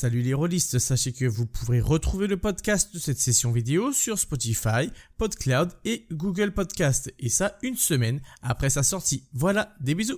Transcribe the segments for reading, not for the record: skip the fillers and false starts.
Salut les rôlistes, sachez que vous pourrez retrouver le podcast de cette session vidéo sur Spotify, PodCloud et Google Podcast. Et ça, une semaine après sa sortie. Voilà, des bisous.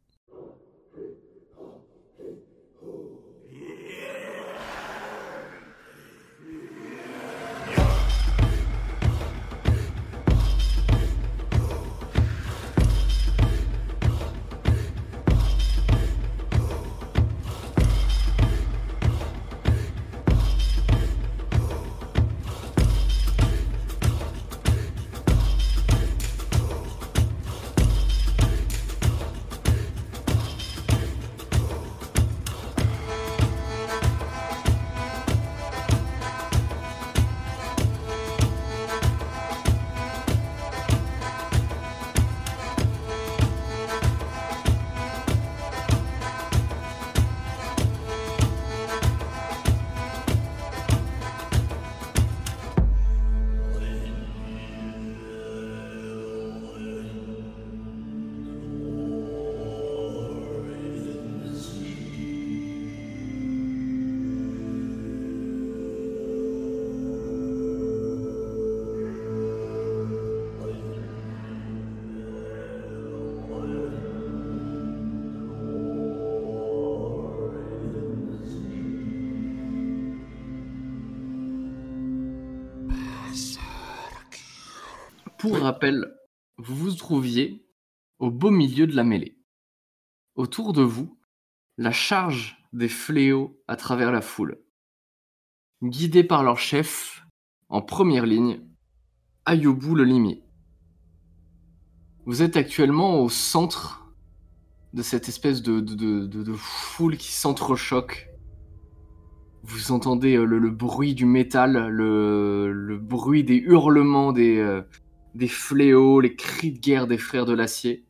Pour rappel, vous vous trouviez au beau milieu de la mêlée. Autour de vous, la charge des fléaux à travers la foule. Guidés par leur chef, en première ligne, Ayobu le limier. Vous êtes actuellement au centre de cette espèce de foule qui s'entrechoque. Vous entendez le bruit du métal, le bruit des hurlements des fléaux, les cris de guerre des frères de l'acier,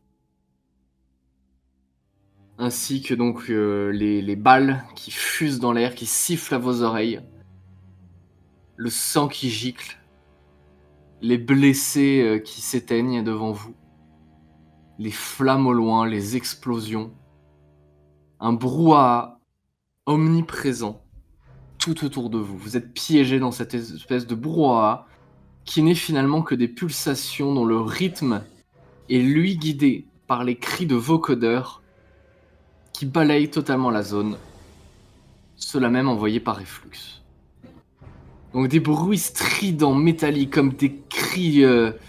ainsi que donc les balles qui fusent dans l'air, qui sifflent à vos oreilles, le sang qui gicle, les blessés qui s'éteignent devant vous, les flammes au loin, les explosions, un brouhaha omniprésent tout autour de vous. Vous êtes piégés dans cette espèce de brouhaha qui n'est finalement que des pulsations dont le rythme est lui guidé par les cris de vocodeurs qui balayent totalement la zone, ceux-là même envoyés par Reflux. Donc des bruits stridents, métalliques, comme des cris...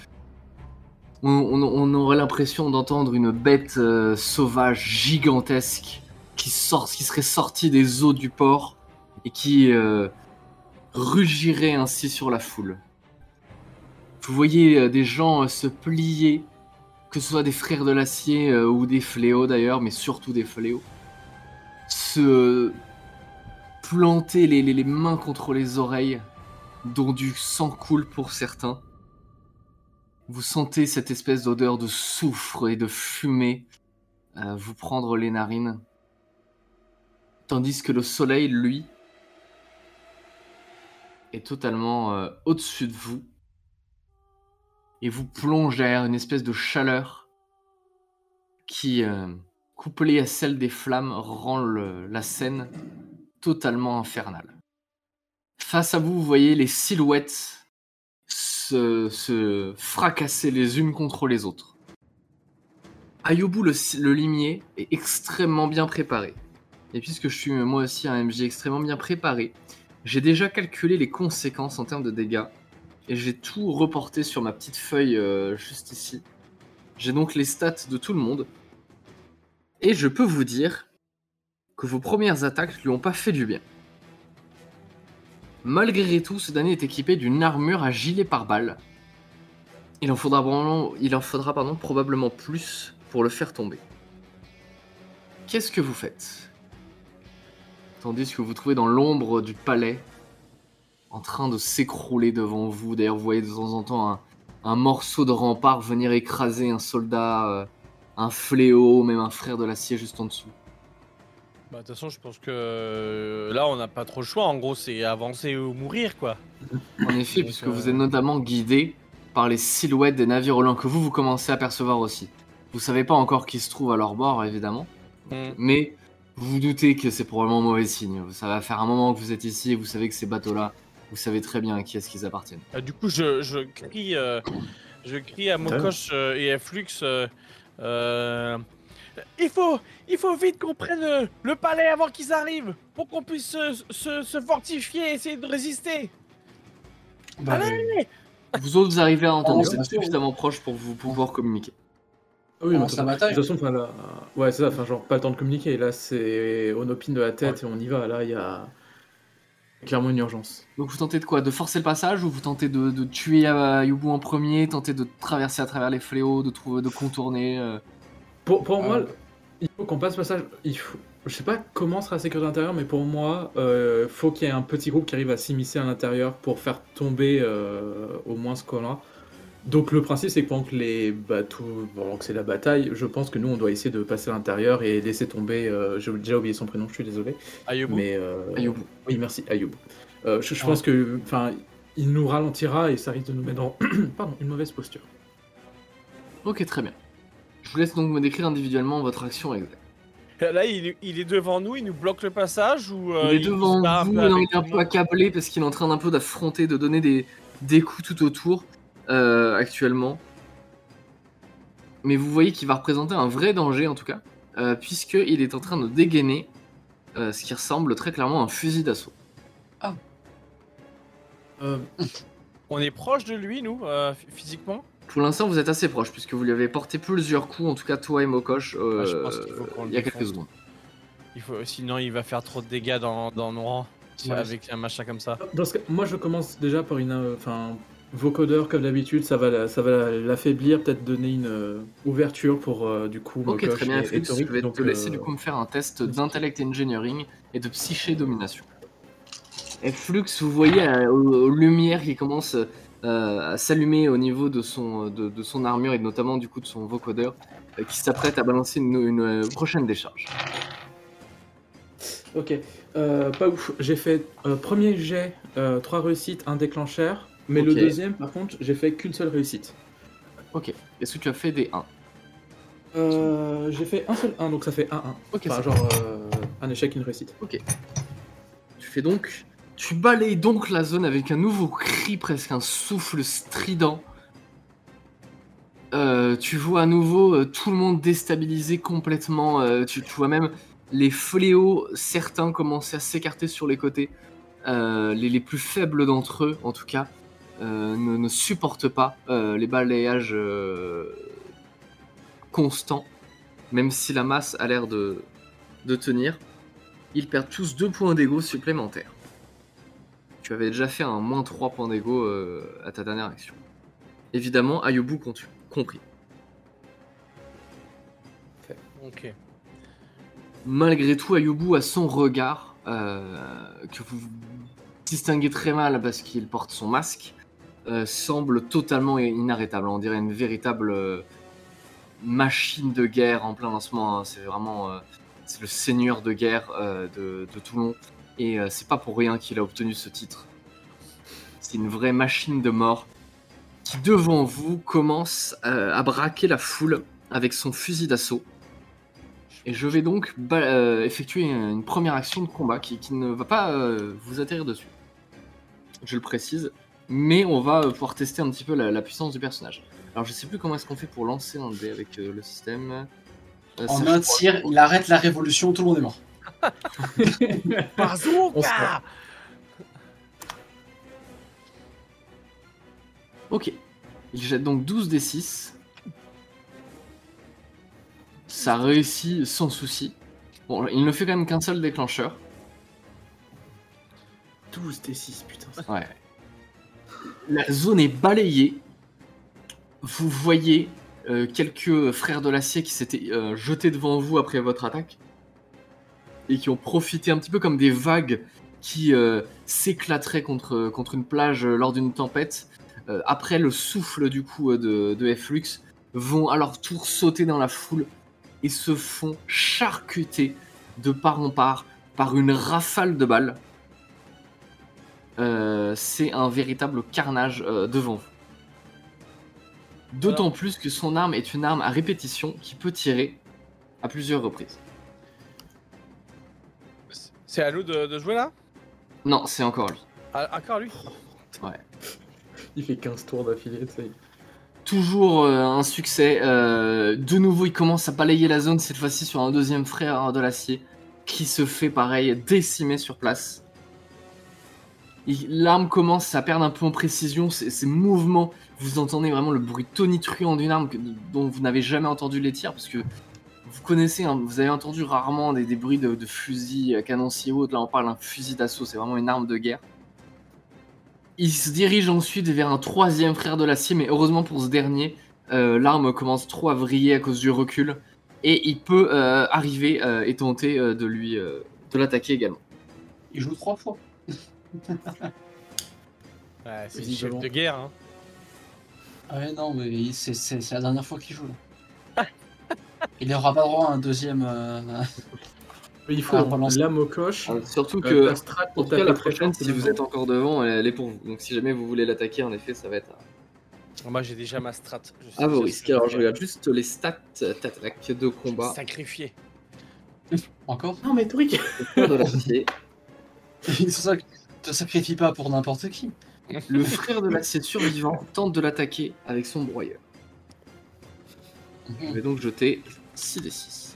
on aurait l'impression d'entendre une bête sauvage, gigantesque, qui serait sortie des eaux du port et qui rugirait ainsi sur la foule. Vous voyez des gens se plier, que ce soit des frères de l'acier ou des fléaux d'ailleurs, mais surtout des fléaux, se planter les mains contre les oreilles, dont du sang coule pour certains. Vous sentez cette espèce d'odeur de soufre et de fumée vous prendre les narines, tandis que le soleil, lui, est totalement au-dessus de vous, et vous plonge derrière une espèce de chaleur qui, couplée à celle des flammes, rend la scène totalement infernale. Face à vous, vous voyez les silhouettes se fracasser les unes contre les autres. Ayobu le limier est extrêmement bien préparé. Et puisque je suis moi aussi un MJ extrêmement bien préparé, j'ai déjà calculé les conséquences en termes de dégâts. Et j'ai tout reporté sur ma petite feuille juste ici. J'ai donc les stats de tout le monde. Et je peux vous dire que vos premières attaques lui ont pas fait du bien. Malgré tout, ce dernier est équipé d'une armure à gilet pare-balles. Il en faudra probablement plus pour le faire tomber. Qu'est-ce que vous faites ? Tandis que vous vous trouvez dans l'ombre du palais, en train de s'écrouler devant vous. D'ailleurs, vous voyez de temps en temps un morceau de rempart venir écraser un soldat, un fléau, même un frère de l'acier juste en dessous. Bah, de toute façon, je pense que là, on n'a pas trop le choix. En gros, c'est avancer ou mourir, quoi. En effet, puisque vous êtes notamment guidé par les silhouettes des navires au loin que vous commencez à percevoir aussi. Vous savez pas encore qui se trouve à leur bord, évidemment, mais Vous vous doutez que c'est probablement mauvais signe. Ça va faire un moment que vous êtes ici et vous savez que ces bateaux-là, vous savez très bien à qui est-ce qu'ils appartiennent. Du coup, je crie à Mokosh et à Flux. Il faut vite qu'on prenne le palais avant qu'ils arrivent, pour qu'on puisse se fortifier et essayer de résister. Bah, Allez. Vous autres, vous arrivez à entendre, Oh, vous êtes bien sûr. suffisamment proche pour vous pouvoir communiquer. Ah oui, mais Commence la bataille. de toute façon, enfin, là, ouais, c'est ça, enfin, genre, pas le temps de communiquer. Là, c'est on opine de la tête et on y va. Là, il y a clairement une urgence. Donc vous tentez de quoi? De forcer le passage ou vous tentez de tuer Yubu en premier, tenter de traverser à travers les fléaux, de contourner Pour moi, il faut qu'on passe passage. Je sais pas comment sera la sécurité intérieure, mais pour moi, faut qu'il y ait un petit groupe qui arrive à s'immiscer à l'intérieur pour faire tomber au moins ce qu'on a. Donc le principe, c'est que pendant que les bateaux, pendant que c'est la bataille, je pense que nous, on doit essayer de passer à l'intérieur et laisser tomber. J'ai déjà oublié son prénom, je suis désolé. Ayobu. Mais Ayubu. oui, merci, Ayoub. Je pense que, enfin, il nous ralentira et ça risque de nous mettre dans, pardon, une mauvaise posture. Ok, très bien. Je vous laisse donc me décrire individuellement votre action exacte. Là, il est devant nous, il nous bloque le passage ou Il est devant se bat vous, peu non, avec il est un tout le peu monde accablé parce qu'il est en train d'un peu d'affronter, de donner des coups tout autour actuellement. Mais vous voyez qu'il va représenter un vrai danger en tout cas, puisqu'il est en train de dégainer ce qui ressemble très clairement à un fusil d'assaut. On est proche de lui, nous, physiquement. Pour l'instant, vous êtes assez proche, puisque vous lui avez porté plusieurs coups, en tout cas toi et Mokosh, je pense qu'il faut qu'on le il y a quelques défonce. secondes. Sinon, il va faire trop de dégâts dans nos rangs Ouais. avec un machin comme ça. Dans ce cas, moi, je commence déjà par une, enfin, vocodeur comme d'habitude, ça va l'affaiblir, peut-être donner une ouverture pour du coup. Ok, Mokosh très bien, et Flux, je Toric, vais donc, te laisser du coup me faire un test d'intellect engineering et de psyché domination. Et Flux, vous voyez aux lumières qui commencent à s'allumer au niveau de son armure et notamment du coup de son vocodeur qui s'apprête à balancer une prochaine décharge. Ok, pas ouf. J'ai fait premier jet, 3 réussites, un déclencheur, mais le Ok. deuxième, par contre, j'ai fait qu'une seule réussite. Ok, est-ce que tu as fait des 1? J'ai fait un seul 1, donc ça fait 1-1. Ok, Enfin, c'est genre un échec, une réussite. Tu balayes donc la zone avec un nouveau cri, presque un souffle strident. Tu vois à nouveau tout le monde déstabilisé complètement. Tu vois même les fléaux, certains commencer à s'écarter sur les côtés. Les plus faibles d'entre eux, en tout cas, ne supportent pas les balayages constants. Même si la masse a l'air de tenir, ils perdent tous 2 points d'ego supplémentaires. Tu avais déjà fait un moins 3 points d'ego à ta dernière action. Évidemment, Ayubu compris. Ok. Malgré tout, Ayubu a son regard, que vous distinguez très mal parce qu'il porte son masque, semble totalement inarrêtable. On dirait une véritable machine de guerre en plein lancement. Hein. C'est vraiment c'est le seigneur de guerre de Toulon. Et c'est pas pour rien qu'il a obtenu ce titre. C'est une vraie machine de mort qui, devant vous, commence à braquer la foule avec son fusil d'assaut. Et je vais donc effectuer une première action de combat qui ne va pas vous atterrir dessus. Je le précise. Mais on va pouvoir tester un petit peu la puissance du personnage. Alors je sais plus comment est-ce qu'on fait pour lancer un dé avec le système. En un tir, il arrête la révolution, tout le monde est mort. Bazooka. Ok. Il jette donc 12 d6. Ça réussit sans souci. Bon, il ne fait quand même qu'un seul déclencheur. 12 D6, putain. Ouais. La zone est balayée. Vous voyez quelques frères de l'acier qui s'étaient jetés devant vous après votre attaque. Et qui ont profité un petit peu comme des vagues qui s'éclateraient contre une plage lors d'une tempête. Après le souffle du coup de Flux, vont à leur tour sauter dans la foule et se font charcuter de part en part par une rafale de balles. C'est un véritable carnage devant vous. D'autant plus que son arme est une arme à répétition qui peut tirer à plusieurs reprises. C'est à nous de jouer là? Non, c'est encore lui. Ah, encore lui? Il fait 15 tours d'affilée, tu sais. Toujours un succès. De nouveau, il commence à balayer la zone, cette fois-ci sur un deuxième frère de l'acier, qui se fait pareil, décimer sur place. L'arme commence à perdre un peu en précision, ses mouvements, vous entendez vraiment le bruit tonitruant d'une arme dont vous n'avez jamais entendu les tirs, parce que vous connaissez, hein, vous avez entendu rarement des bruits de fusils, canonciers ou autres. Là on parle d'un fusil d'assaut, c'est vraiment une arme de guerre. Il se dirige ensuite vers un troisième frère de l'acier, mais heureusement pour ce dernier, l'arme commence trop à vriller à cause du recul, et il peut arriver et tenter de l'attaquer également. Il joue 3 fois. Ouais, c'est une Visiblement. chef de guerre, hein. Ah ouais, non, mais c'est la dernière fois qu'il joue. Là. Il n'aura pas droit à un deuxième. Mais il faut Ah, relance. lame au coche. Surtout que, la strat en pour tout cas, taper la très prochaine, fort, si vous êtes encore devant, elle est pour vous. Donc si jamais vous voulez l'attaquer, en effet, ça va être Moi j'ai déjà ma strat. Je sais à vos déjà ce risques. que Alors je je fais. regarde juste les stats d'attaque de combat Sacrifié. Encore. Non, mais Toric. de l'acier. C'est pour ça que te sacrifie pas pour n'importe qui. Le frère de l'acier survivant tente de l'attaquer avec son broyeur. Je vais donc jeter 6d6.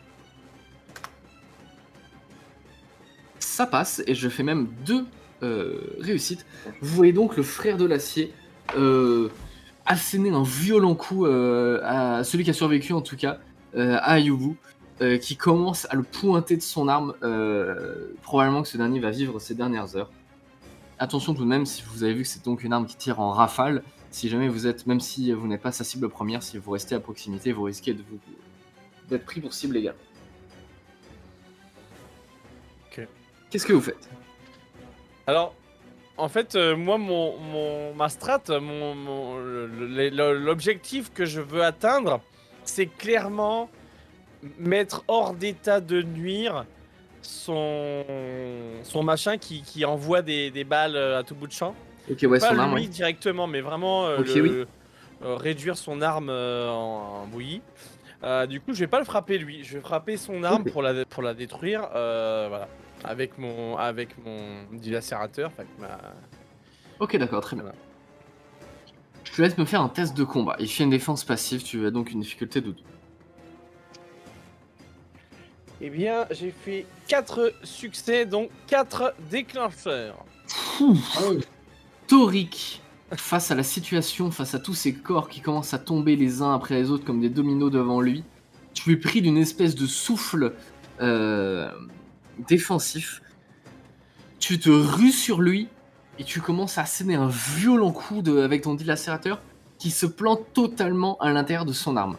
Ça passe et je fais même 2 réussites. Vous voyez donc le frère de l'acier asséner un violent coup à celui qui a survécu en tout cas, à Ayubu, qui commence à le pointer de son arme. Probablement que ce dernier va vivre ses dernières heures. Attention tout de même, si vous avez vu que c'est donc une arme qui tire en rafale, si jamais vous êtes, même si vous n'êtes pas sa cible première, si vous restez à proximité, vous risquez d'être pris pour cible également. Ok. Qu'est-ce que vous faites? Alors, en fait, moi, ma strat, l'objectif que je veux atteindre, c'est clairement mettre hors d'état de nuire son machin qui envoie des balles à tout bout de champ. Ok, ouais, Pas son arme, lui ouais. directement, mais vraiment Ok, oui. réduire son arme en bouillie. Du coup, je vais pas le frapper lui, je vais frapper son arme Ok. pour la détruire, voilà, avec mon dilacérateur. Ok, d'accord, très bien. Voilà. Je te laisse me faire un test de combat. Il fait une défense passive, tu as donc une difficulté de 2. Eh bien, j'ai fait 4 succès, donc 4 déclencheurs. Toric, face à la situation, face à tous ces corps qui commencent à tomber les uns après les autres comme des dominos devant lui, tu es pris d'une espèce de souffle défensif. Tu te rues sur lui et tu commences à asséner un violent coup avec ton dilacérateur qui se plante totalement à l'intérieur de son arme.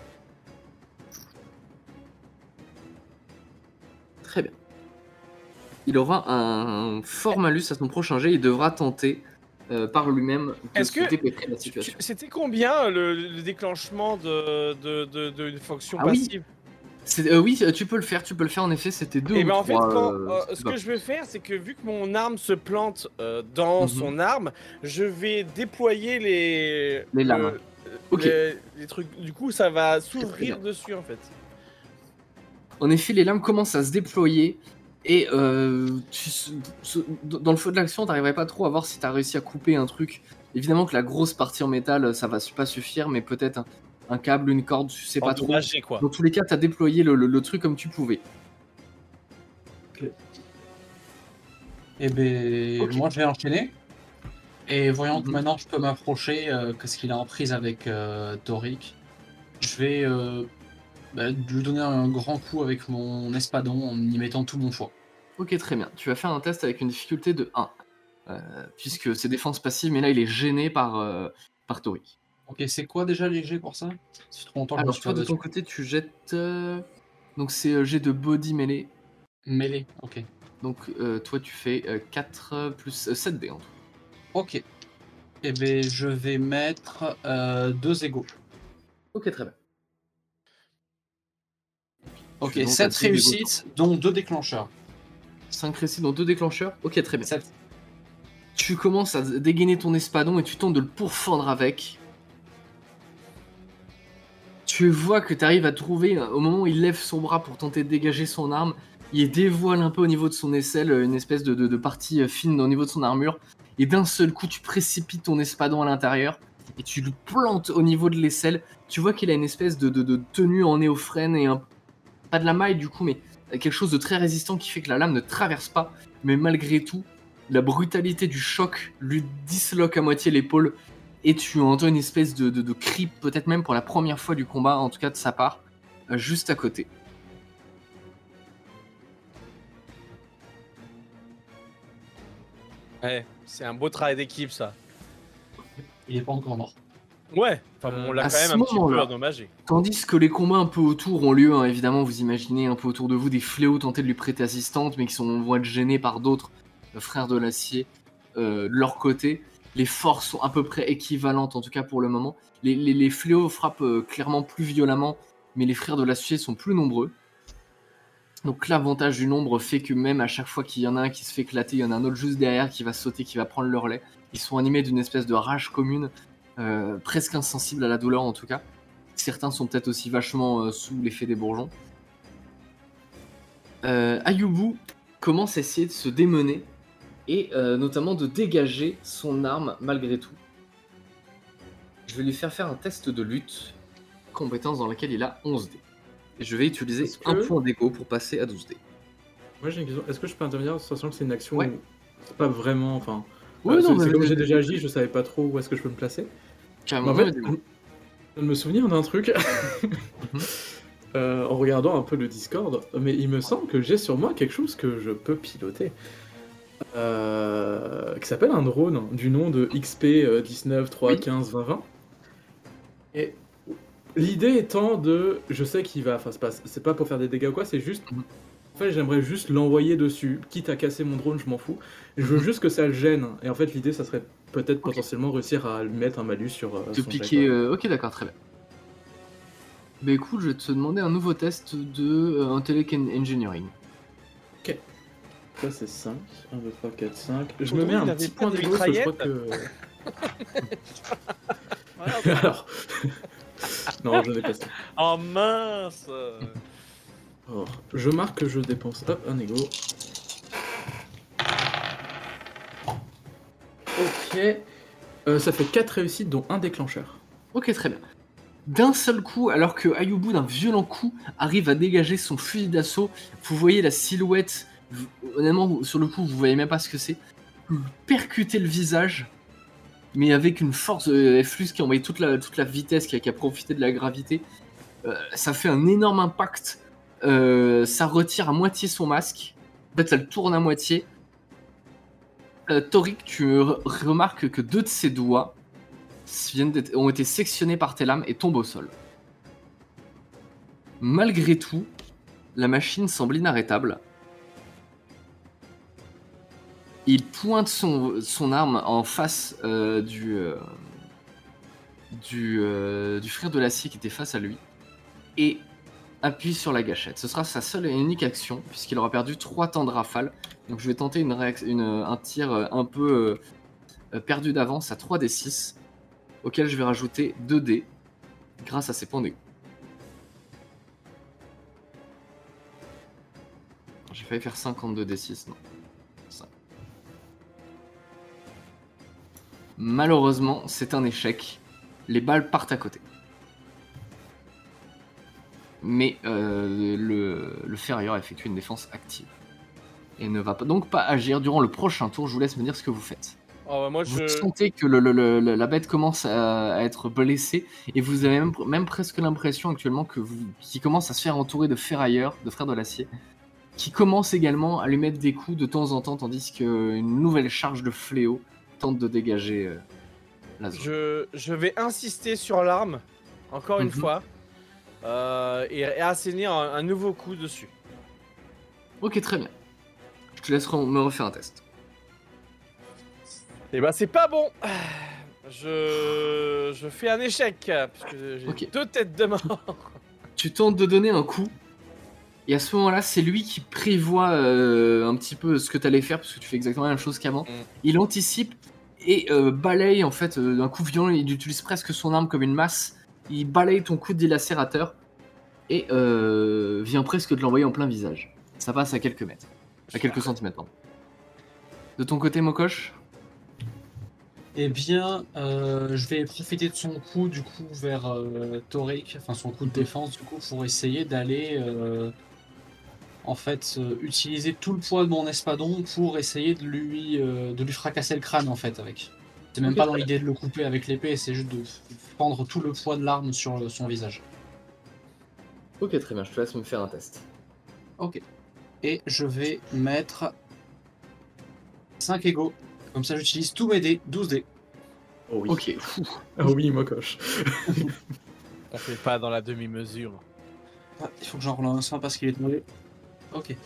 Très bien. Il aura un fort malus à son prochain jet. Il devra tenter par lui-même de Est-ce se que- dépêtrer de la situation. C'était combien le déclenchement d'une fonction Ah oui. passive? Oui, tu peux le faire en effet, c'était 2 Et ou ben en fait, 3. ce que je vais faire, c'est que vu que mon arme se plante dans Mhm. son arme, je vais déployer Les lames. Ok. les trucs. Du coup, ça va s'ouvrir dessus en fait. En effet, les lames commencent à se déployer et dans le feu de l'action, t'arriverais pas trop à voir si t'as réussi à couper un truc. Évidemment que la grosse partie en métal, ça va pas suffire, mais peut-être un câble, une corde, tu sais pas trop. Endommagé, quoi. Dans tous les cas, t'as déployé le truc comme tu pouvais. Et ben, Ok. moi je vais enchaîner. Et voyant que Mhm. maintenant je peux m'approcher, qu'est-ce qu'il a en prise avec Toric, je vais lui donner un grand coup avec mon espadon en y mettant tout mon foie. Ok, très bien. Tu vas faire un test avec une difficulté de 1. Puisque c'est défense passive, mais là il est gêné par Toric. Ok, c'est quoi déjà les jets pour ça? C'est trop longtemps que je me Alors suis toi pas de ton battu. côté tu jettes... Donc c'est jet de body mêlée. Mêlée, ok. Donc toi tu fais 4 plus 7 dés en tout. Ok. Et ben je vais mettre 2 égaux. Ok, très bien. Ok, Je vais donc 7 à 2 égaux. réussites, dont 2 déclencheurs. 5 récits dans 2 déclencheurs. Ok, très bien. 7. Tu commences à dégainer ton espadon et tu tentes de le pourfendre avec. Tu vois que tu arrives à trouver, au moment où il lève son bras pour tenter de dégager son arme, Il dévoile un peu au niveau de son aisselle une espèce de partie fine au niveau de son armure. Et d'un seul coup, tu précipites ton espadon à l'intérieur et tu le plantes au niveau de l'aisselle. Tu vois qu'il a une espèce de tenue en néophrène et pas de la maille du coup, mais quelque chose de très résistant qui fait que la lame ne traverse pas. Mais malgré tout, la brutalité du choc lui disloque à moitié l'épaule et tu entends une espèce de cri, peut-être même pour la première fois du combat, en tout cas de sa part, juste à côté. Ouais, c'est un beau travail d'équipe ça. Il est pas encore mort. Ouais, enfin bon, on l'a À quand même ce un petit peu moment-là, endommagé. Tandis que les combats un peu autour ont lieu, hein, évidemment, vous imaginez un peu autour de vous des fléaux tenter de lui prêter assistante, mais qui vont être gênés par d'autres frères de l'acier de leur côté. Les forces sont à peu près équivalentes, en tout cas pour le moment. Les fléaux frappent clairement plus violemment, mais les frères de l'acier sont plus nombreux. Donc l'avantage du nombre fait que même à chaque fois qu'il y en a un qui se fait éclater, il y en a un autre juste derrière qui va sauter, qui va prendre le relais. Ils sont animés d'une espèce de rage commune, presque insensible à la douleur en tout cas. Certains sont peut-être aussi vachement sous l'effet des bourgeons. Ayubu commence à essayer de se démener et notamment de dégager son arme malgré tout. Je vais lui faire un test de lutte, compétence dans laquelle il a 11 dés. Et je vais utiliser un point d'égo pour passer à 12 dés. Moi j'ai une question, est-ce que je peux intervenir sachant que c'est une action Ouais. où c'est pas vraiment, enfin... Ouais, non, c'est mais comme vas-y, j'ai déjà vas-y. agi, je savais pas trop où est-ce que je peux me placer. Carrément, Mais en fait, vas-y. je viens de me souvenir d'un truc Mhm. en regardant un peu le Discord, mais il me semble que j'ai sur moi quelque chose que je peux piloter. Qui s'appelle un drone du nom de XP 19 3 Oui. 15 20 20. Et l'idée étant de, je sais qu'il va, enfin c'est pas pour faire des dégâts ou quoi, c'est juste, en fait j'aimerais juste l'envoyer dessus, quitte à casser mon drone, je m'en fous. Je veux juste que ça le gêne. Et en fait l'idée ça serait peut-être potentiellement réussir à lui mettre un malus sur Te son piquer. jet, quoi. Ok, d'accord, très bien. Bah écoute, je vais te demander un nouveau test de Intellect Engineering. Ça c'est 5, 1, 2, 3, 4, 5. Je Pourtant, me mets il un avait petit pas point de d'égo parce que je crois mitraillette. que... Alors... non, je n'ai pas ça. Oh mince. Alors, je marque que je dépense, hop, un ego. Ok. Ça fait 4 réussites dont un déclencheur. Ok, très bien. D'un seul coup, alors que Ayubu, d'un violent coup, arrive à dégager son fusil d'assaut, vous voyez la silhouette, honnêtement, sur le coup, vous voyez même pas ce que c'est, lui percuter le visage, mais avec une force Flux qui a envoyé toute la vitesse, qui a profité de la gravité. Ça fait un énorme impact. Ça retire à moitié son masque. En fait, ça le tourne à moitié. Torik, tu remarques que 2 de ses doigts ont été sectionnés par tes lames et tombent au sol. Malgré tout, la machine semble inarrêtable. Il pointe son arme en face du frère de l'acier qui était face à lui et appuie sur la gâchette. Ce sera sa seule et unique action puisqu'il aura perdu 3 temps de rafale. Donc je vais tenter un tir un peu perdu d'avance à 3d6 auquel je vais rajouter 2d grâce à ses points d'égo. J'ai failli faire 52d6, non. Ça. Malheureusement, c'est un échec. Les balles partent à côté. Mais le ferrailleur effectue une défense active. Et ne va donc pas agir durant le prochain tour. Je vous laisse me dire ce que vous faites. Oh, moi, Vous sentez que la bête commence à être blessée et vous avez même presque l'impression actuellement qu'il commence à se faire entourer de ferrailleurs, de frères de l'acier, qui commencent également à lui mettre des coups de temps en temps, tandis qu'une nouvelle charge de fléau tente de dégager la zone. Je vais insister sur l'arme, encore une Mhm. fois, et asséner un nouveau coup dessus. Ok, très bien. Je te laisse me refaire un test. Et bah c'est pas bon. Je fais un échec, puisque j'ai Ok. 2 têtes de mort. Tu tentes de donner un coup, et à ce moment-là, c'est lui qui prévoit un petit peu ce que tu allais faire, parce que tu fais exactement la même chose qu'avant. Il anticipe et balaye, en fait, d'un coup violent, il utilise presque son arme comme une masse. Il balaye ton coup de dilacérateur et vient presque de l'envoyer en plein visage. Ça passe à quelques mètres. À quelques centimètres, pardon. De ton côté, Mokosh? Eh bien, je vais profiter de son coup, du coup, vers Torik, enfin son coup de défense, du coup, pour essayer d'aller, utiliser tout le poids de mon espadon pour essayer de lui fracasser le crâne, en fait, avec. C'est même Ok, pas dans très l'idée de le couper avec l'épée, c'est juste de prendre tout le poids de l'arme sur son visage. Ok, très bien, je te laisse me faire un test. Ok. Et je vais mettre 5 égaux. Comme ça, j'utilise tous mes dés, 12 dés. Oh oui. Ok. Ah oui, Mokosh. On fait pas dans la demi-mesure. Ah, il faut que j'en relance un parce qu'il est tombé. Ok.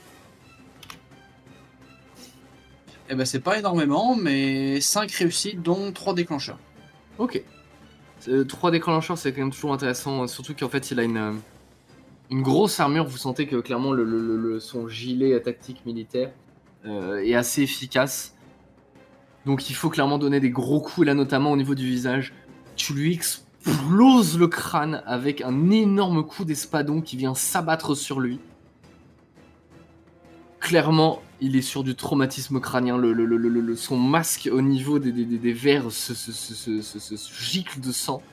Eh ben, c'est pas énormément, mais 5 réussites, dont 3 déclencheurs. Ok. 3 déclencheurs, c'est quand même toujours intéressant, surtout qu'en fait, il a une grosse armure. Vous sentez que clairement, son gilet tactique militaire est assez efficace. Donc il faut clairement donner des gros coups, là notamment au niveau du visage. Tu lui exploses le crâne avec un énorme coup d'espadon qui vient s'abattre sur lui. Clairement, il est sur du traumatisme crânien. Son masque au niveau des verres se gicle de sang.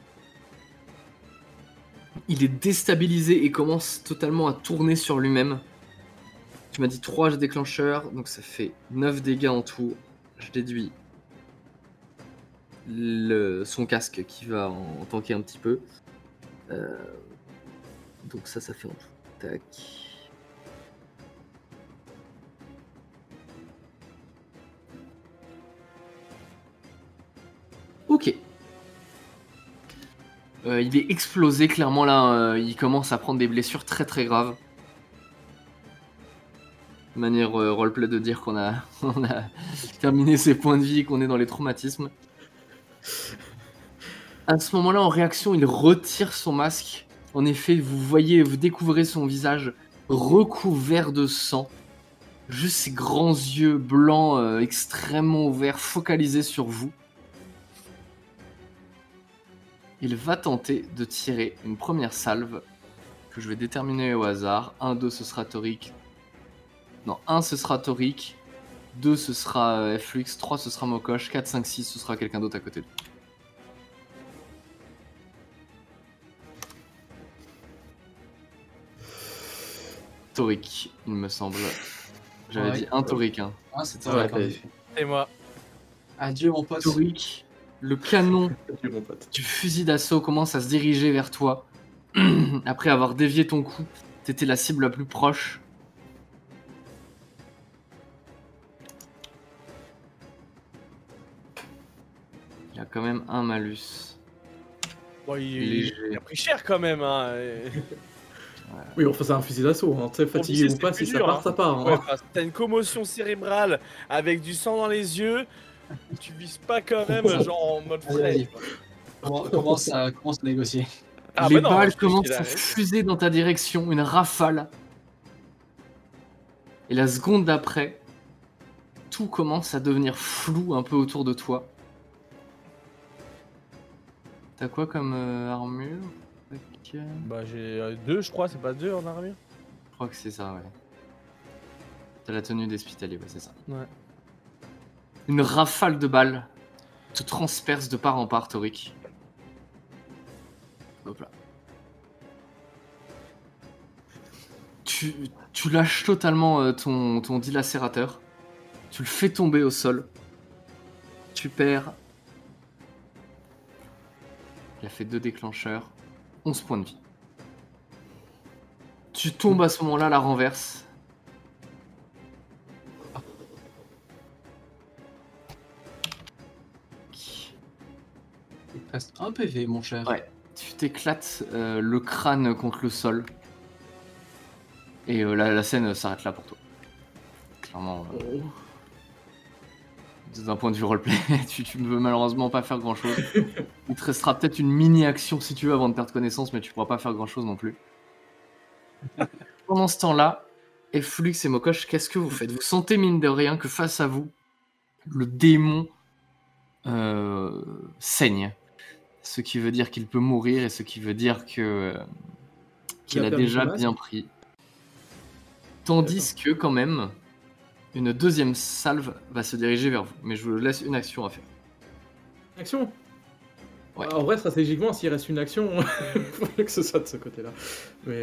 Il est déstabilisé et commence totalement à tourner sur lui-même. Tu m'as dit 3 déclencheurs, donc ça fait 9 dégâts en tout. Je déduis son casque qui va en tanker un petit peu. Donc ça fait en tout. Tac. Ok. Il est explosé, clairement là, il commence à prendre des blessures très très graves. Manière roleplay de dire qu'on a, on a terminé ses points de vie et qu'on est dans les traumatismes. À ce moment-là, en réaction, il retire son masque. En effet, vous découvrez son visage recouvert de sang. Juste ses grands yeux blancs extrêmement ouverts, focalisés sur vous. Il va tenter de tirer une première salve que je vais déterminer au hasard. 1, 2, ce sera Torik. Non, 1, ce sera Torik. 2, ce sera Flux. 3, ce sera Mokosh. 4, 5, 6, ce sera quelqu'un d'autre à côté de lui. Torik, il me semble. J'avais dit un Torik. Hein. Ah, c'était Ouais, d'accord. Et moi. Adieu, mon pote. Torik, le canon Salut, mon pote. du fusil d'assaut commence à se diriger vers toi. Après avoir dévié ton coup, t'étais la cible la plus proche. Il y a quand même un malus. Bon, Léger. il a pris cher quand même. Hein. Oui, on faisait un fusil d'assaut, hein. Tu sais, fatigué Pour ou pas, c'est si plus ça dur, part, hein. ça part. Ouais, Hein. parce que t'as une commotion cérébrale avec du sang dans les yeux. Tu vises pas quand même genre en mode frais. Commence à négocier. Ah, Les bah non, balles je commencent suis là, à ouais. fuser dans ta direction, une rafale. Et la seconde d'après, tout commence à devenir flou un peu autour de toi. T'as quoi comme armure? Ok. Bah j'ai 2 je crois, c'est pas 2 en armure. Je crois que c'est ça, ouais. T'as la tenue d'hospitalier, ouais, c'est ça. Ouais. Une rafale de balles te transperce de part en part, Torik. Hop là. Tu lâches totalement ton dilacérateur. Tu le fais tomber au sol. Tu perds. Il a fait 2 déclencheurs. 11 points de vie. Tu tombes à ce moment-là à la renverse. Il te reste un PV, mon cher. Ouais. Tu t'éclates le crâne contre le sol. Et la scène s'arrête là pour toi. Clairement, d'un point de vue roleplay, tu ne veux malheureusement pas faire grand chose. Il te restera peut-être une mini-action si tu veux avant de perdre connaissance, mais tu pourras pas faire grand chose non plus. Pendant ce temps-là, Flux et Mokosh, qu'est-ce que vous faites? Vous sentez mine de rien que face à vous, le démon saigne. Ce qui veut dire qu'il peut mourir et ce qui veut dire que qu'il a perdu déjà son masque. bien pris. Tandis que, quand même, une deuxième salve va se diriger vers vous. Mais je vous laisse une action à faire. Action. Ouais. En vrai, stratégiquement, s'il reste une action, il faudrait que ce soit de ce côté-là. Mais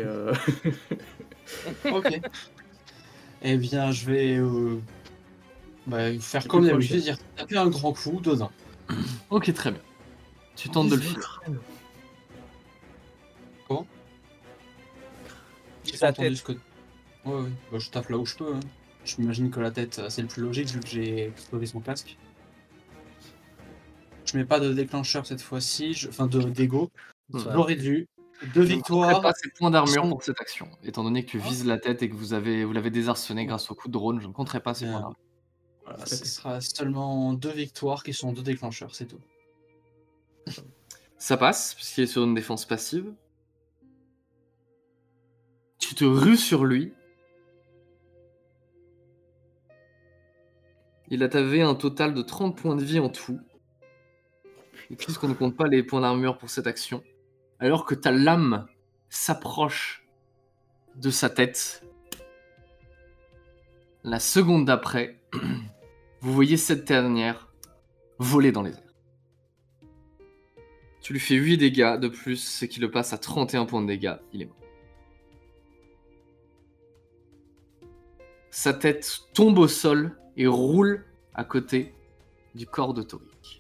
Ok. Eh bien, je vais faire Tu comme peux d'habitude, faire. dire taper un grand coup dedans. Ok, très bien. Tu tentes de le finir. J'ai Sa pas entendu tête. ce que. Ouais. Bah, je tape là où je peux. Hein. Je m'imagine que la tête, c'est le plus logique vu que j'ai explosé son casque. Je mets pas de déclencheur cette fois-ci, enfin d'ego. J'aurais dû. Deux Je ne compterai victoires. pas ces points d'armure Sont- pour cette action. Étant donné que tu vises la tête et que vous l'avez désarçonné grâce au coup de drone, je ne compterai pas ces points d'armure. Voilà, ce sera seulement 2 victoires qui sont 2 déclencheurs, c'est tout. Ça passe, puisqu'il est sur une défense passive. Tu te rues sur lui. Il a t'avait un total de 30 points de vie en tout. Et puisqu'on ne compte pas les points d'armure pour cette action, alors que ta lame s'approche de sa tête, la seconde d'après, vous voyez cette dernière voler dans les airs. Tu lui fais 8 dégâts de plus, ce qui le passe à 31 points de dégâts. Il est mort. Sa tête tombe au sol et roule à côté du corps de Toric.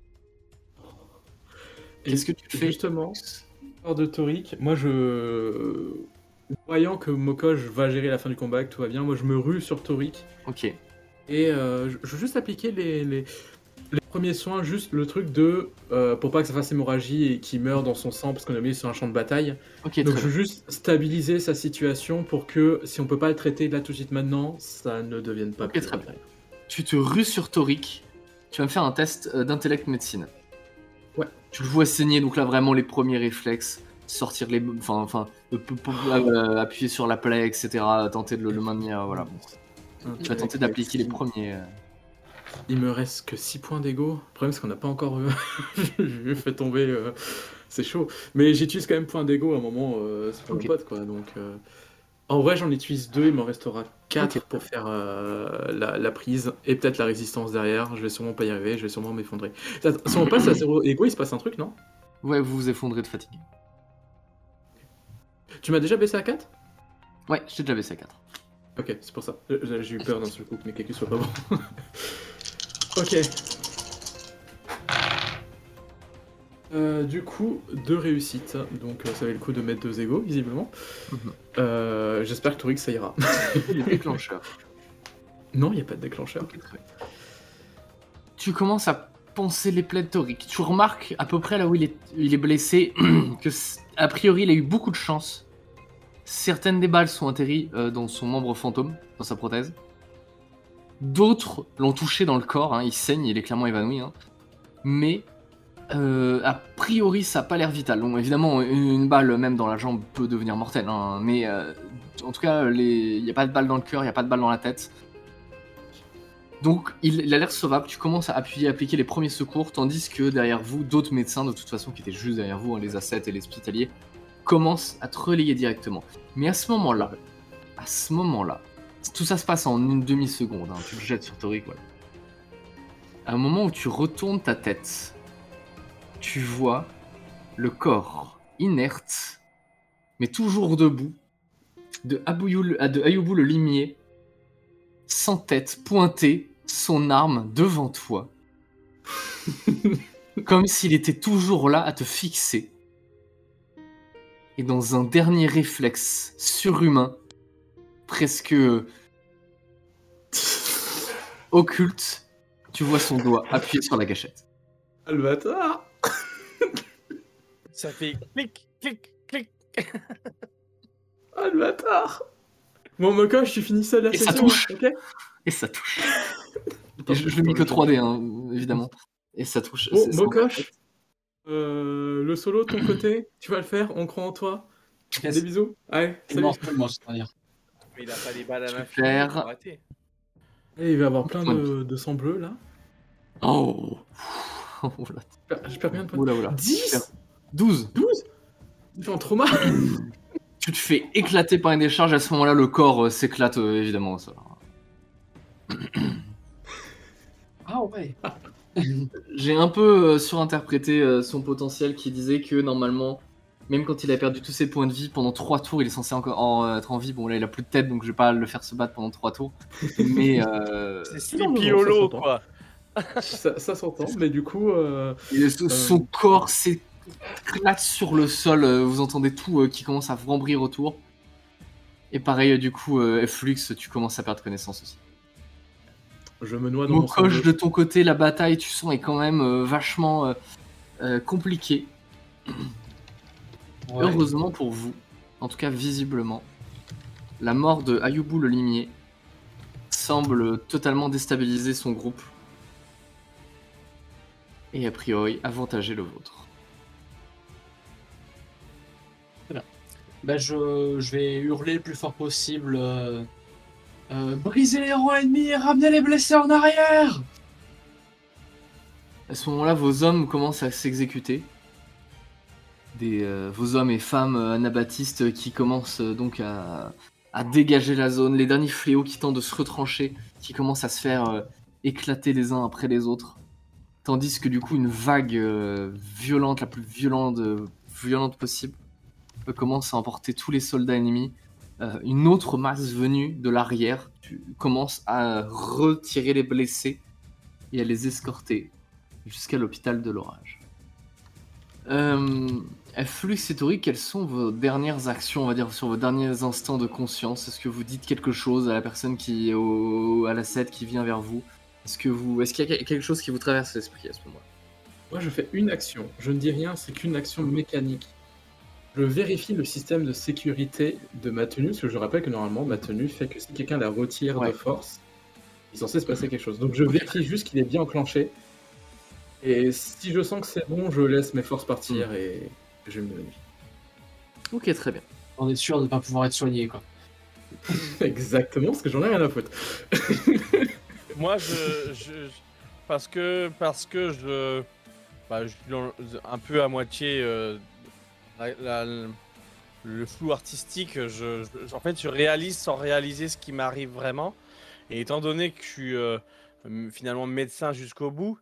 Qu'est-ce que tu fais? Justement, hors de Toric, moi voyant que Mokosh va gérer la fin du combat, que tout va bien, moi je me rue sur Toric. Ok. Et je veux juste appliquer les premiers soins, juste le truc de pour pas que ça fasse hémorragie et qu'il meure dans son sang parce qu'on a mis sur un champ de bataille. Ok, Donc très je veux bien. juste stabiliser sa situation pour que si on peut pas le traiter là tout de suite maintenant, ça ne devienne pas Ok, plus très grave. Tu te rues sur Toric. Tu vas me faire un test d'intellect médecine. Ouais. Tu le vois saigner, donc là vraiment les premiers réflexes, sortir les, appuyer sur la plaie, etc. Tenter de le maintenir, voilà. Tu vas tenter d'appliquer les premiers. Il me reste que 6 points d'ego. Le problème, c'est qu'on n'a pas encore fait tomber. C'est chaud. Mais j'utilise quand même point d'ego à un moment. C'est pour Ok. le pote, quoi. Donc, en vrai, j'en utilise 2. Il m'en restera 4 Ok. pour faire la prise. Et peut-être la résistance derrière. Je vais sûrement pas y arriver. Je vais sûrement m'effondrer. Si on passe à 0 ego, il se passe un truc, non? Ouais, vous vous effondrez de fatigue. Tu m'as déjà baissé à 4? Ouais, j'ai déjà baissé à 4. Ok, c'est pour ça. J'ai eu peur d'un seul coup que mes calculs soient pas bons. Ok. Du coup, 2 réussites, donc ça valait le coup de mettre 2 égos, visiblement. J'espère que Toric ça ira. Les déclencheurs. Non, il n'y a pas de déclencheur. Ok, très bien. Tu commences à penser les plaies de Toric. Tu remarques à peu près là où il est blessé que, a priori, il a eu beaucoup de chance. Certaines des balles sont atterries dans son membre fantôme, dans sa prothèse. D'autres l'ont touché dans le corps, hein, il saigne, il est clairement évanoui. Hein. Mais a priori, ça n'a pas l'air vital. Donc, évidemment, une balle même dans la jambe peut devenir mortelle. Hein, mais en tout cas, il n'y a pas de balle dans le cœur, il n'y a pas de balle dans la tête. Donc, il a l'air sauvable. Tu commences à appliquer les premiers secours, tandis que derrière vous, d'autres médecins, de toute façon, qui étaient juste derrière vous, hein, les ascètes et les hospitaliers, commencent à te relayer directement. Mais à ce moment-là, tout ça se passe en une demi-seconde. Hein, tu le jettes sur Toric, voilà. À un moment où tu retournes ta tête, tu vois le corps inerte, mais toujours debout, de Ayoubou le limier, sans tête, pointé, son arme devant toi, comme s'il était toujours là à te fixer. Et dans un dernier réflexe surhumain, presque occulte, tu vois son doigt appuyé sur la gâchette. Ah, le bâtard! Ça fait clic, clic, clic. Ah, le bâtard! Bon, Mokosh, tu finis seul la Et ça session, touche. ok? Et ça touche. Et je le mis que 3D, hein, évidemment. Et ça touche. Bon, Mokosh, le solo de ton côté, tu vas le faire, on croit en toi. Yes. Des bisous. Allez, C'est salut. mort pour moi, c'est-à-dire. Mais il a pas les balles à l'infini. Super. faut arrêter. Et il va y avoir plein de sang bleu là. Oh. Oh là. Je perds bien de points. Oula, oula. 10 12. 12 Il fait un trauma. Tu te fais éclater par une décharge. À ce moment-là, le corps s'éclate évidemment au sol. Ah ouais. J'ai un peu surinterprété son potentiel qui disait que normalement, même quand il a perdu tous ses points de vie pendant 3 tours, il est censé encore être en vie. Bon là il a plus de tête donc je vais pas le faire se battre pendant 3 tours. Mais C'est Non, non, Sleepy non, ça Hollow, s'entend. quoi. Ça s'entend, mais du coup, son corps s'éclate sur le sol. Vous entendez tout qui commence à vrambrir autour. Et pareil du coup, Flux, tu commences à perdre connaissance aussi. je me noie dans mon Mokosh, sang de ton côté, la bataille, tu sens, est quand même vachement compliquée. Ouais. Heureusement pour vous, en tout cas visiblement, la mort de Ayubu le limier semble totalement déstabiliser son groupe. Et a priori, avantager le vôtre. Bah, je vais hurler le plus fort possible. Brisez les rangs ennemis et ramenez les blessés en arrière. À ce moment-là, vos hommes commencent à s'exécuter. Vos hommes et femmes anabaptistes qui commencent donc à dégager la zone. Les derniers fléaux qui tentent de se retrancher, qui commencent à se faire éclater les uns après les autres. Tandis que du coup, une vague violente, la plus violente possible, commence à emporter tous les soldats ennemis. Une autre masse venue de l'arrière commence à retirer les blessés et à les escorter jusqu'à l'hôpital de l'orage. Flux et Tori, quelles sont vos dernières actions, on va dire, sur vos derniers instants de conscience? Est-ce que vous dites quelque chose à la personne qui est à la 7 qui vient vers vous? Est-ce qu'il y a quelque chose qui vous traverse l'esprit à ce moment-là? Moi, je fais une action. Je ne dis rien, c'est qu'une action mécanique. Je vérifie le système de sécurité de ma tenue, parce que je rappelle que normalement, ma tenue fait que si quelqu'un la retire Ouais. de force, il est censé se passer quelque chose. Donc je vérifie juste qu'il est bien enclenché. Et si je sens que c'est bon, je laisse mes forces partir et je me nuit. Ok, très bien. On est sûr de ne pas pouvoir être soigné, quoi. Exactement, parce que j'en ai rien à foutre. Moi, parce que je suis un peu à moitié le flou artistique. En fait, je réalise sans réaliser ce qui m'arrive vraiment. Et étant donné que je suis finalement médecin jusqu'au bout,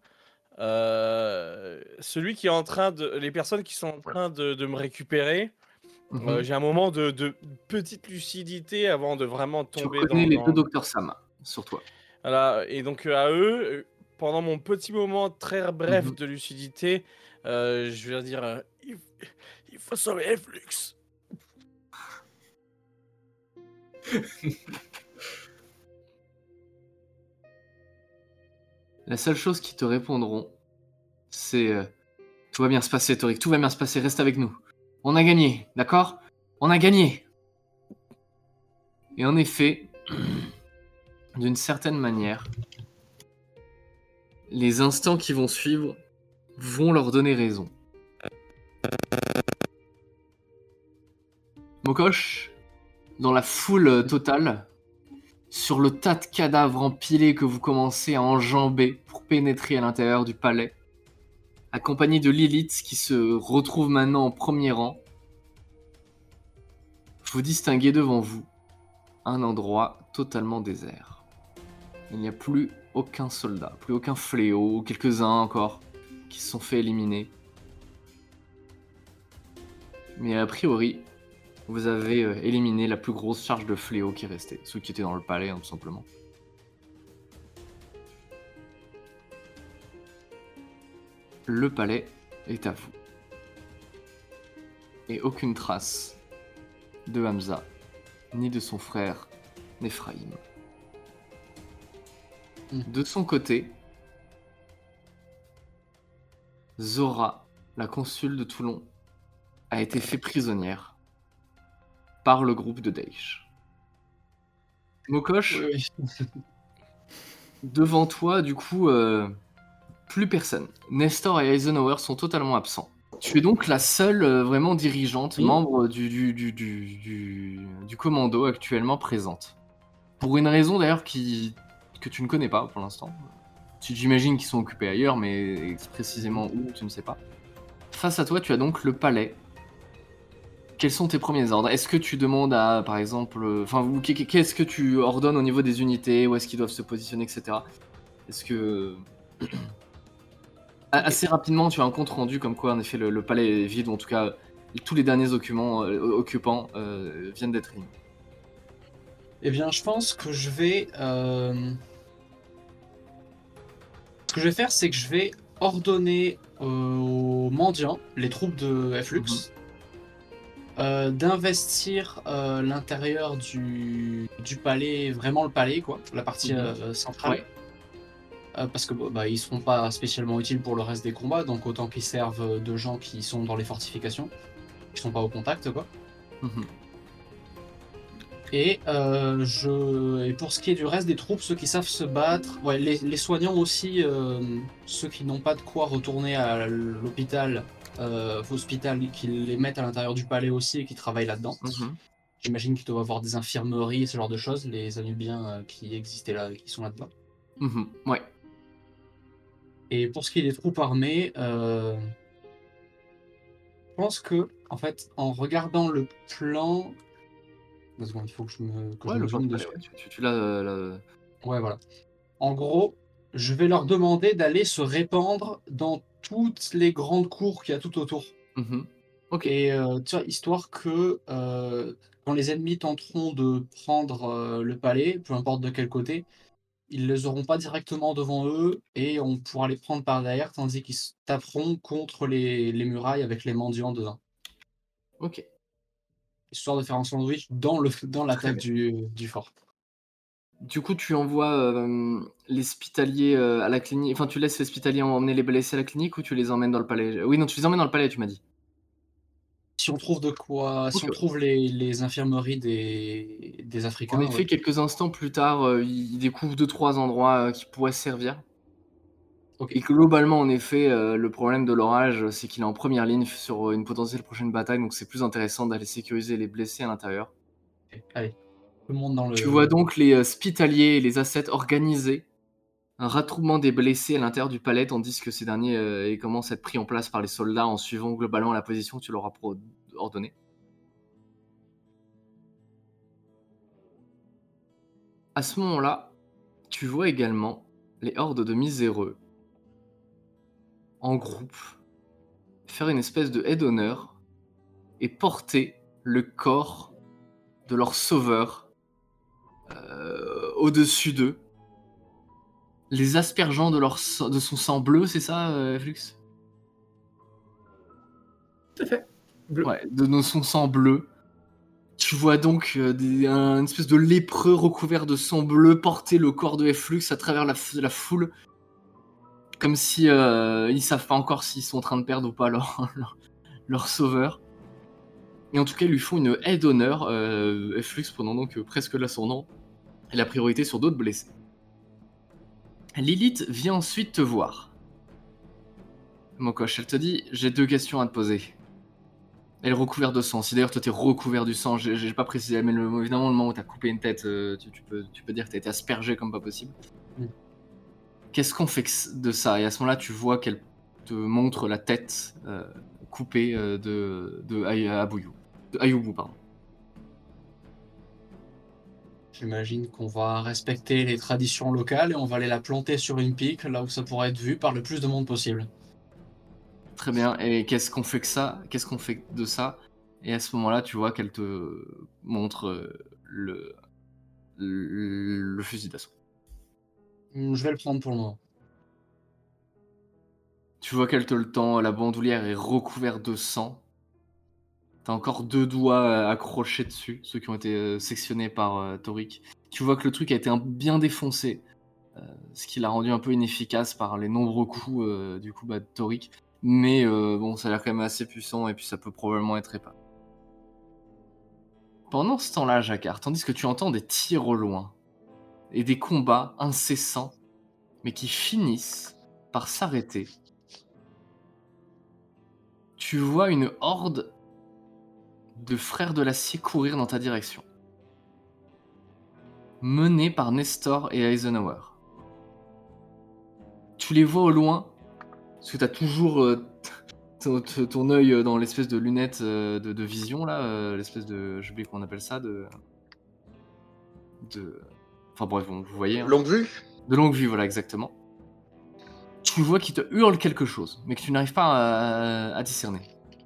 les personnes qui sont en train de me récupérer, j'ai un moment de petite lucidité avant de vraiment Tu tomber reconnais dans les deux Dr Sam sur toi. Voilà, et donc à eux, pendant mon petit moment très bref de lucidité, je vais leur dire il faut sauver Flux. La seule chose qu'ils te répondront, c'est tout va bien se passer, Torik, tout va bien se passer, reste avec nous. On a gagné, d'accord? On a gagné. Et en effet, d'une certaine manière, les instants qui vont suivre vont leur donner raison. Mokosh, dans la foule totale, sur le tas de cadavres empilés que vous commencez à enjamber pour pénétrer à l'intérieur du palais, accompagné de Lilith qui se retrouve maintenant en premier rang, vous distinguez devant vous un endroit totalement désert. Il n'y a plus aucun soldat, plus aucun fléau, quelques-uns encore qui se sont fait éliminer. Mais a priori, vous avez éliminé la plus grosse charge de fléaux qui restait, ceux qui étaient dans le palais, hein, tout simplement. Le palais est à vous. Et aucune trace de Hamza, ni de son frère Néphraïm. De son côté, Zora, la consul de Toulon, a été faite prisonnière par le groupe de Daesh. Mokosh, Oui. devant toi, du coup, plus personne. Nestor et Eisenhower sont totalement absents. Tu es donc la seule vraiment dirigeante, membre du commando actuellement présente. Pour une raison d'ailleurs que tu ne connais pas pour l'instant. J'imagine qu'ils sont occupés ailleurs, mais précisément où, tu ne sais pas. Face à toi, tu as donc le palais quels sont tes premiers ordres? Est-ce que tu demandes à, par exemple, qu'est-ce que tu ordonnes au niveau des unités? Où est-ce qu'ils doivent se positionner, etc. Est-ce que... Assez rapidement, tu as un compte rendu comme quoi, en effet, le palais est vide, ou en tout cas, tous les derniers occupants viennent d'être éliminés. Eh bien, je pense que je vais... Ce que je vais faire, c'est que je vais ordonner aux mendiants, les troupes de Flux, d'investir l'intérieur du palais, vraiment le palais, quoi, la partie centrale. Ouais. Parce que ils seront pas spécialement utiles pour le reste des combats, donc autant qu'ils servent de gens qui sont dans les fortifications, qui sont pas au contact, quoi. Et pour ce qui est du reste des troupes, ceux qui savent se battre, ouais, les soignants aussi, ceux qui n'ont pas de quoi retourner à l'hôpital, qu'ils les mettent à l'intérieur du palais aussi et qui travaillent là-dedans. J'imagine qu'ils doivent avoir des infirmeries, ce genre de choses, les Anubiens qui existaient là, qui sont là-dedans. Ouais. Et pour ce qui est des troupes armées, je pense que, en fait, en regardant le plan... Deux secondes, il faut que je me zoome dessus. Tu l'as... Ouais, voilà. En gros, je vais leur demander d'aller se répandre dans toutes les grandes cours qu'il y a tout autour. Ok. Et tu vois, histoire que quand les ennemis tenteront de prendre le palais, peu importe de quel côté, ils les auront pas directement devant eux et on pourra les prendre par derrière tandis qu'ils se taperont contre les murailles avec les mendiants dedans. Ok. Histoire de faire un sandwich dans l'attaque du fort. Du coup, tu envoies les hospitaliers à la clinique. Enfin, tu laisses les hospitaliers emmener les blessés à la clinique ou tu les emmènes dans le palais? Oui, non, tu les emmènes dans le palais, tu m'as dit. Si on trouve de quoi, si on trouve les infirmeries des Africains. En effet, quelques instants plus tard, ils découvrent 2-3 endroits qui pourraient servir. Ok. Et globalement, en effet, le problème de l'orage, c'est qu'il est en première ligne sur une potentielle prochaine bataille, donc c'est plus intéressant d'aller sécuriser les blessés à l'intérieur. Allez, tout le monde dans le... Tu vois donc les hospitaliers et les ascètes organiser un ratroupement des blessés à l'intérieur du palais, tandis que ces derniers commencent à être pris en place par les soldats en suivant globalement la position que tu leur as ordonnée. À ce moment-là, tu vois également les hordes de miséreux en groupe faire une espèce de haie d'honneur et porter le corps de leur sauveur au-dessus d'eux, les aspergeant de son sang bleu, c'est ça, Flux? Tout à fait. Bleu. Ouais, de son sang bleu. Tu vois donc une espèce de lépreux recouvert de sang bleu porter le corps de Flux à travers la foule, comme si ils savent pas encore s'ils sont en train de perdre ou pas leur sauveur. Et en tout cas, ils lui font une haie d'honneur, Flux prenant donc presque l'ascendant et la priorité sur d'autres blessés. Lilith vient ensuite te voir. Mon coche, elle te dit, j'ai 2 questions à te poser. Elle est recouverte de sang. Si d'ailleurs toi t'es recouvert du sang, j'ai pas précisé, mais évidemment le moment où t'as coupé une tête, tu peux dire que t'as été aspergé comme pas possible. Qu'est-ce qu'on fait de ça? Et à ce moment-là, tu vois qu'elle te montre la tête coupée de Ayubu, pardon. J'imagine qu'on va respecter les traditions locales et on va aller la planter sur une pique, là où ça pourrait être vu par le plus de monde possible. Très bien, et qu'est-ce qu'on fait de ça? Et à ce moment-là, tu vois qu'elle te montre le fusil d'assaut. Je vais le prendre pour le moment. Tu vois qu'elle te le tend, la bandoulière est recouverte de sang. T'as encore 2 doigts accrochés dessus, ceux qui ont été sectionnés par Torik. Tu vois que le truc a été bien défoncé, ce qui l'a rendu un peu inefficace par les nombreux coups de Torik. Mais bon, ça a l'air quand même assez puissant et puis ça peut probablement être réparé. Pendant ce temps-là, Jacquard, tandis que tu entends des tirs au loin et des combats incessants, mais qui finissent par s'arrêter, tu vois une horde de frères de l'acier courir dans ta direction, menés par Nestor et Eisenhower. Tu les vois au loin, parce que t'as toujours ton œil dans l'espèce de lunette de vision là, l'espèce de, j'oublie comment on appelle ça, enfin bref, vous voyez. Hein. Longue vue. De longue vue, voilà, exactement. Tu vois qu'il te hurle quelque chose, mais que tu n'arrives pas à discerner.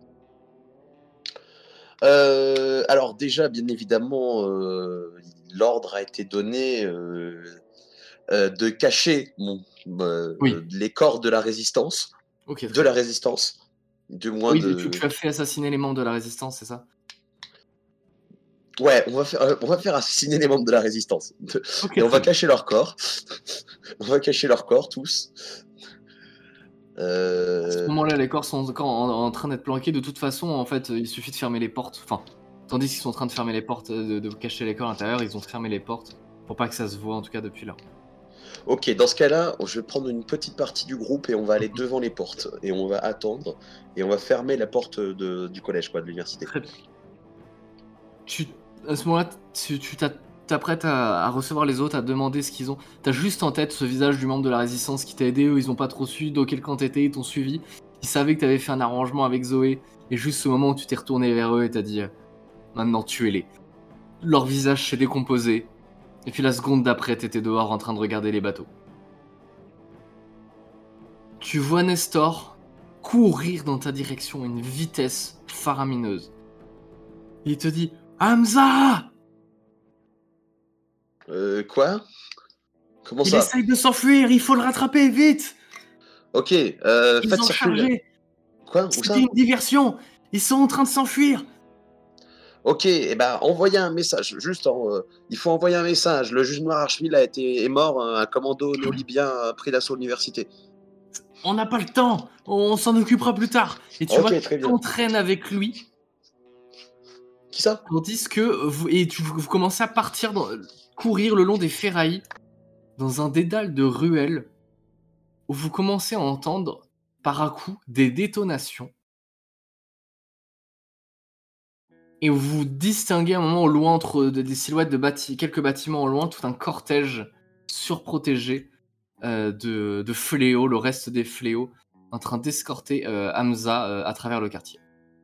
Alors déjà, bien évidemment, l'ordre a été donné de cacher Oui. les corps de la résistance. Ok. De la résistance. Du moins Oui, de... tu as fait assassiner les membres de la résistance, c'est ça? Ouais, on va faire assassiner les membres de la résistance. Ok, Et on va très bien. cacher leur corps. On va cacher leur corps, tous. À ce moment-là, les corps sont encore en train d'être planqués. De toute façon, en fait, il suffit de fermer les portes. Enfin, tandis qu'ils sont en train de fermer les portes, de cacher les corps à l'intérieur, ils ont fermé les portes pour pas que ça se voit, en tout cas depuis là. Ok, dans ce cas-là, je vais prendre une petite partie du groupe et on va aller devant les portes. Et on va attendre. Et on va fermer la porte du collège, quoi, de l'université. Très bien. À ce moment-là, tu t'apprêtes à recevoir les autres, à demander ce qu'ils ont. T'as juste en tête ce visage du membre de la résistance qui t'a aidé. Eux, ils ont pas trop su dans quel camp t'étais, ils t'ont suivi. Ils savaient que t'avais fait un arrangement avec Zoé. Et juste ce moment où tu t'es retourné vers eux et t'as dit maintenant tuez-les. Leur visage s'est décomposé. Et puis la seconde d'après, t'étais dehors en train de regarder les bateaux. Tu vois Nestor courir dans ta direction à une vitesse faramineuse. Il te dit Hamza! Quoi? Comment Il ça? essaye de s'enfuir, il faut le rattraper, vite! Ok, Ils faites ont circuler. chargé! Quoi? Où ça? C'était une diversion! Ils sont en train de s'enfuir! Ok, et ben envoyez un message. Juste, il faut envoyer un message. Le juge noir Archville est mort. Un commando néo-libyen a pris l'assaut de l'université. On n'a pas le temps! On s'en occupera plus tard! Et tu Ok, vois très qu'il bien. t'entraîne avec lui, Qui ça? tandis que vous commencez à partir, courir le long des ferrailles, dans un dédale de ruelles, où vous commencez à entendre, par à coup, des détonations. Et vous distinguez un moment au loin, entre des silhouettes de quelques bâtiments au loin, tout un cortège surprotégé de fléaux, le reste des fléaux, en train d'escorter Hamza à travers le quartier.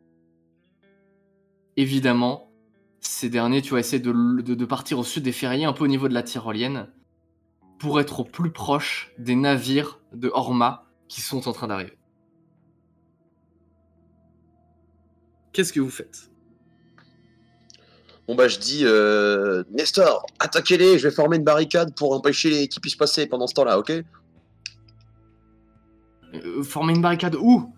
Évidemment, ces derniers, tu vas essayer de partir au sud des ferrailles, un peu au niveau de la tyrolienne, pour être au plus proche des navires de Horma qui sont en train d'arriver. Qu'est-ce que vous faites? Bon bah je dis, Nestor, attaquez-les. Je vais former une barricade pour empêcher qu'ils puissent passer pendant ce temps-là, ok? Former une barricade où?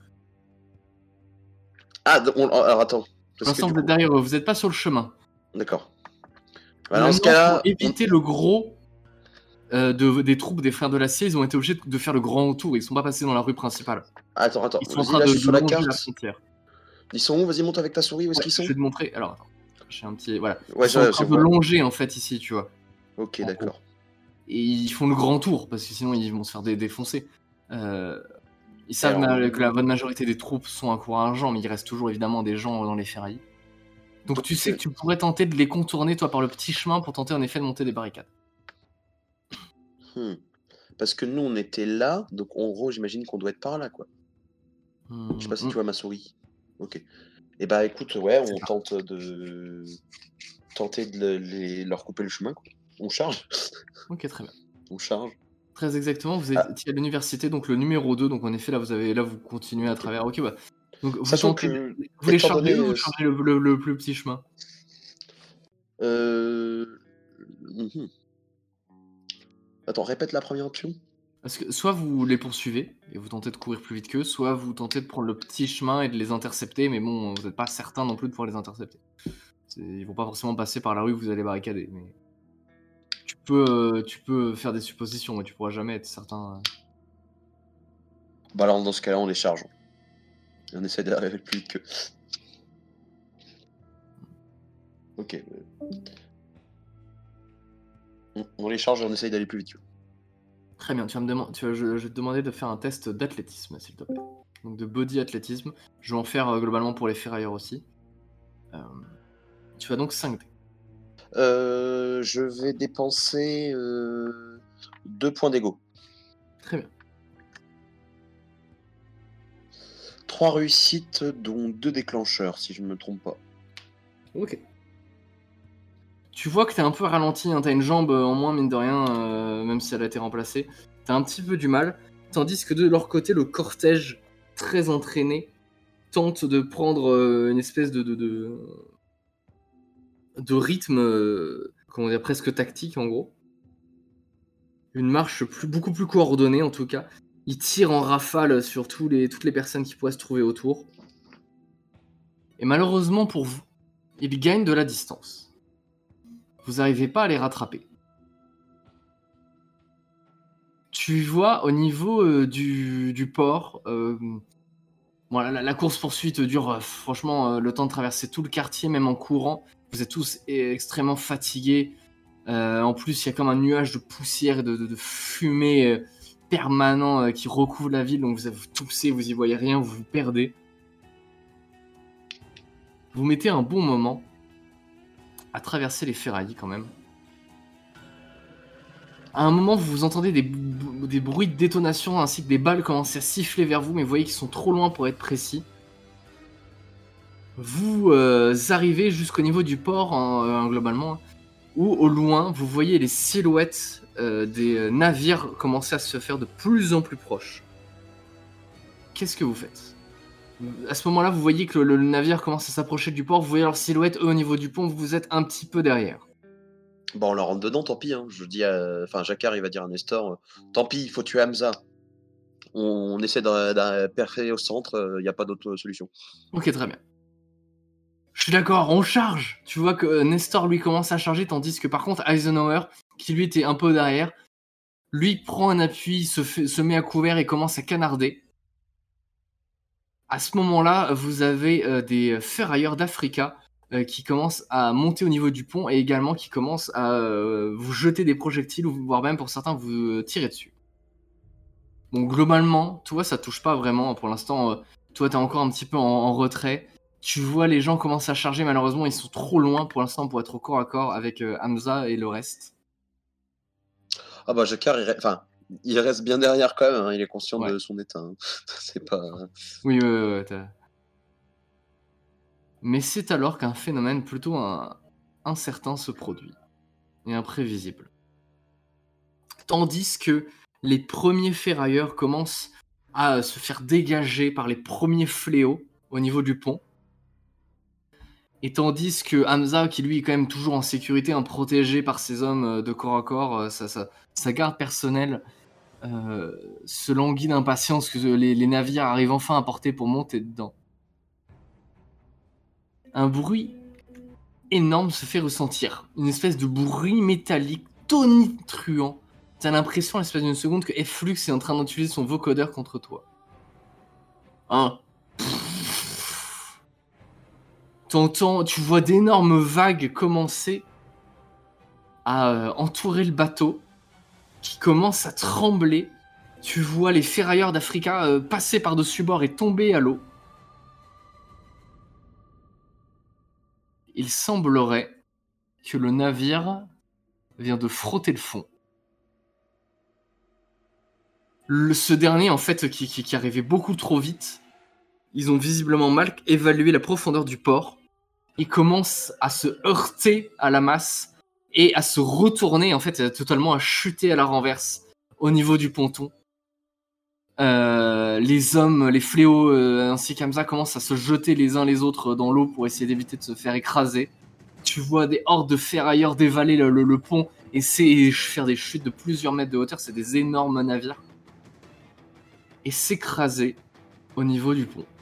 Alors attends. Pour l'instant, vous êtes derrière eux, vous n'êtes pas sur le chemin. D'accord. Alors, dans ce Maintenant, cas-là, pour éviter le gros des troupes des Frères de l'Acier, ils ont été obligés de faire le grand tour. Ils sont pas passés dans la rue principale. Attends. Ils sont en Vas-y, train là, de je suis sur la longer carte. la frontière. Ils sont où? Vas-y, monte avec ta souris. Où est-ce qu'ils sont? Je vais te montrer. Alors, attends. J'ai un petit. Voilà. Ouais, Ils sont en train je de vois. longer, en fait, ici, tu vois. Ok, En d'accord. Et ils font le grand tour, parce que sinon, ils vont se faire défoncer. Ils savent Alors, que la bonne majorité des troupes sont encourageants, mais il reste toujours, évidemment, des gens dans les ferrailles. Donc tu sais que tu pourrais tenter de les contourner, toi, par le petit chemin, pour tenter, en effet, de monter des barricades. Parce que nous, on était là, donc en gros, j'imagine qu'on doit être par là, quoi. Je sais pas si tu vois ma souris. Ok. Et bah écoute, ouais, on tente de leur couper le chemin, quoi. On charge. Ok, très bien. On charge. Très exactement, vous étiez à l'université, donc le numéro 2, donc en effet, là, vous continuez à travers. Ok, bah. Donc vous Sachant tentez, que, vous les étant chargez donné, ou vous chargez le plus petit chemin? Attends, répète la première option. Parce que soit vous les poursuivez et vous tentez de courir plus vite qu'eux, soit vous tentez de prendre le petit chemin et de les intercepter, mais bon, vous n'êtes pas certain non plus de pouvoir les intercepter. Ils vont pas forcément passer par la rue que vous allez barricader, mais tu peux faire des suppositions, mais tu pourras jamais être certain. Bah alors dans ce cas-là, on les charge. Et on essaie d'arriver plus vite qu'eux. Ok. On les charge et on essaye d'aller plus vite. Très bien, je vais te demander de faire un test d'athlétisme, s'il te plaît. Donc de body athlétisme. Je vais en faire globalement pour les ferrailleurs aussi. Tu vas donc 5 dés. Je vais dépenser 2 points d'ego. Très bien. 3 réussites, dont 2 déclencheurs, si je ne me trompe pas. Ok. Tu vois que t'es un peu ralenti, hein, t'as une jambe en moins, mine de rien, même si elle a été remplacée. T'as un petit peu du mal, tandis que de leur côté, le cortège, très entraîné, tente de prendre une espèce de rythme, comment dire, presque tactique en gros. Une marche beaucoup plus coordonnée en tout cas. Ils tirent en rafale sur toutes les personnes qui pourraient se trouver autour. Et malheureusement pour vous, ils gagnent de la distance. Vous n'arrivez pas à les rattraper. Tu vois au niveau du port, voilà, la course-poursuite dure franchement le temps de traverser tout le quartier, même en courant. Vous êtes tous extrêmement fatigués. En plus, il y a comme un nuage de poussière et de fumée permanent qui recouvre la ville. Donc vous toussez, vous y voyez rien, vous vous perdez. Vous mettez un bon moment à traverser les ferrailles quand même. À un moment, vous entendez des bruits de détonation ainsi que des balles commencent à siffler vers vous, mais vous voyez qu'ils sont trop loin pour être précis. Vous arrivez jusqu'au niveau du port, globalement, où au loin, vous voyez les silhouettes des navires commencer à se faire de plus en plus proches. Qu'est-ce que vous faites ? À ce moment-là, vous voyez que le navire commence à s'approcher du port, vous voyez leurs silhouettes, eux, au niveau du pont, vous êtes un petit peu derrière. Bon, on leur rentre dedans, tant pis. Hein. Je dis, Jacquard, il va dire à Nestor, tant pis, il faut tuer Hamza. On essaie de percer au centre, il n'y a pas d'autre solution. Ok, très bien. Je suis d'accord, on charge. Tu vois que Nestor, lui, commence à charger, tandis que par contre, Eisenhower, qui lui était un peu derrière, lui prend un appui, se met à couvert et commence à canarder. À ce moment-là, vous avez des ferrailleurs d'Africa qui commencent à monter au niveau du pont et également qui commencent à vous jeter des projectiles ou voire même pour certains vous tirer dessus. Bon, globalement, tu vois, ça touche pas vraiment. Pour l'instant, toi, t'es encore un petit peu en retrait. Tu vois, les gens commencent à charger. Malheureusement, ils sont trop loin pour l'instant pour être au corps à corps avec Hamza et le reste. Ah bah, Jacquard, il reste bien derrière quand même. Hein. Il est conscient Ouais. de son état. Hein. C'est pas... Oui, mais c'est alors qu'un phénomène plutôt incertain se produit et imprévisible. Tandis que les premiers ferrailleurs commencent à se faire dégager par les premiers fléaux au niveau du pont. Et tandis que Hamza, qui lui est quand même toujours en sécurité, protégé par ses hommes de corps à corps, sa garde personnelle se languit d'impatience que les navires arrivent enfin à portée pour monter dedans. Un bruit énorme se fait ressentir. Une espèce de bruit métallique tonitruant. T'as l'impression, à l'espace d'une seconde, que F-Flux est en train d'utiliser son vocodeur contre toi. T'entends, tu vois d'énormes vagues commencer à entourer le bateau, qui commence à trembler. Tu vois les ferrailleurs d'Africa passer par-dessus bord et tomber à l'eau. Il semblerait que le navire vient de frotter le fond. Ce dernier, en fait, qui arrivait beaucoup trop vite, ils ont visiblement mal évalué la profondeur du port et commencent à se heurter à la masse et à se retourner, en fait, totalement à chuter à la renverse au niveau du ponton. Les hommes, les fléaux ainsi qu'Hamza commencent à se jeter les uns les autres dans l'eau pour essayer d'éviter de se faire écraser. Tu vois des hordes de ferrailleurs dévaler le pont et faire des chutes de plusieurs mètres de hauteur. C'est des énormes navires. Et s'écraser au niveau du pont.